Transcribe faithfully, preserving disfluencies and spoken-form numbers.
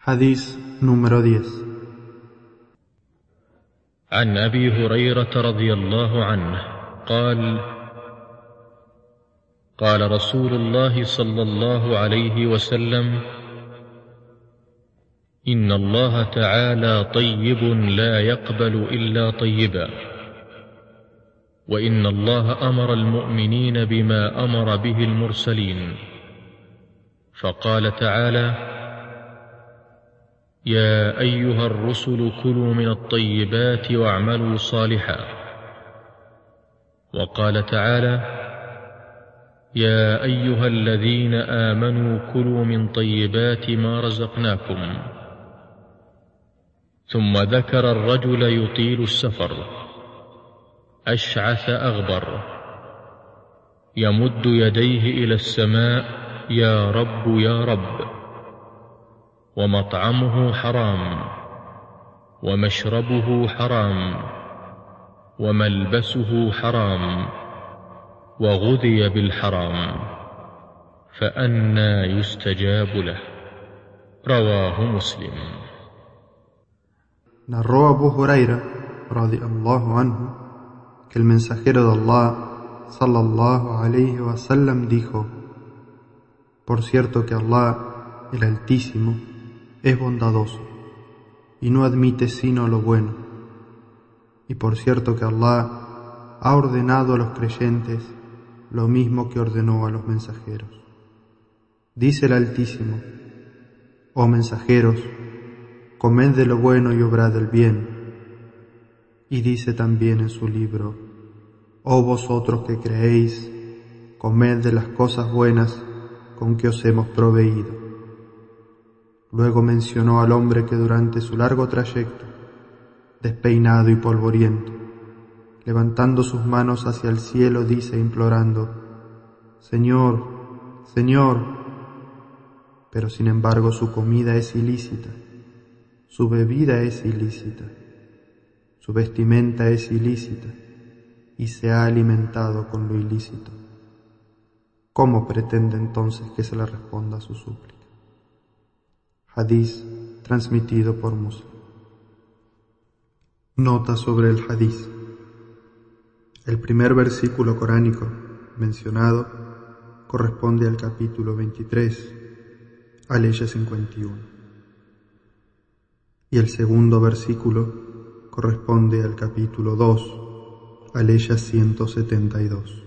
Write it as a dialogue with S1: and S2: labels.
S1: Hadís número diez.
S2: عن أبي هريرة رضي الله عنه قال قال رسول الله صلى الله عليه وسلم: إن الله تعالى طيب لا يقبل إلا طيبا، وإن الله أمر المؤمنين بما أمر به المرسلين، فقال تعالى: يا أيها الرسل كلوا من الطيبات واعملوا صالحا، وقال تعالى: يا أيها الذين آمنوا كلوا من طيبات ما رزقناكم. ثم ذكر الرجل يطيل السفر أشعث أغبر يمد يديه إلى السماء: يا رب يا رب، ومطعمه حرام، ومشربه حرام، وملبسه حرام، وغذي بالحرام، فأنى يستجاب له. رواه مسلم.
S1: Narró Abu Huraira, radiyallahu anhu, que el mensajero de Allah, sallallahu alayhi wa sallam, dijo: Por cierto que Allah, el Altísimo, es bondadoso y no admite sino lo bueno. Y por cierto que Allah ha ordenado a los creyentes lo mismo que ordenó a los mensajeros. Dice el Altísimo: Oh mensajeros, comed de lo bueno y obrad del bien. Y dice también en su libro: Oh vosotros que creéis, comed de las cosas buenas con que os hemos proveído. Luego mencionó al hombre que durante su largo trayecto, despeinado y polvoriento, levantando sus manos hacia el cielo, dice implorando: Señor, Señor. Pero sin embargo su comida es ilícita, su bebida es ilícita, su vestimenta es ilícita, y se ha alimentado con lo ilícito. ¿Cómo pretende entonces que se le responda a su súplica? Hadís transmitido por Muslim. Nota sobre el hadís. El primer versículo coránico mencionado corresponde al capítulo veintitrés, aleya cincuenta y uno. Y el segundo versículo corresponde al capítulo dos, aleya ciento setenta y dos.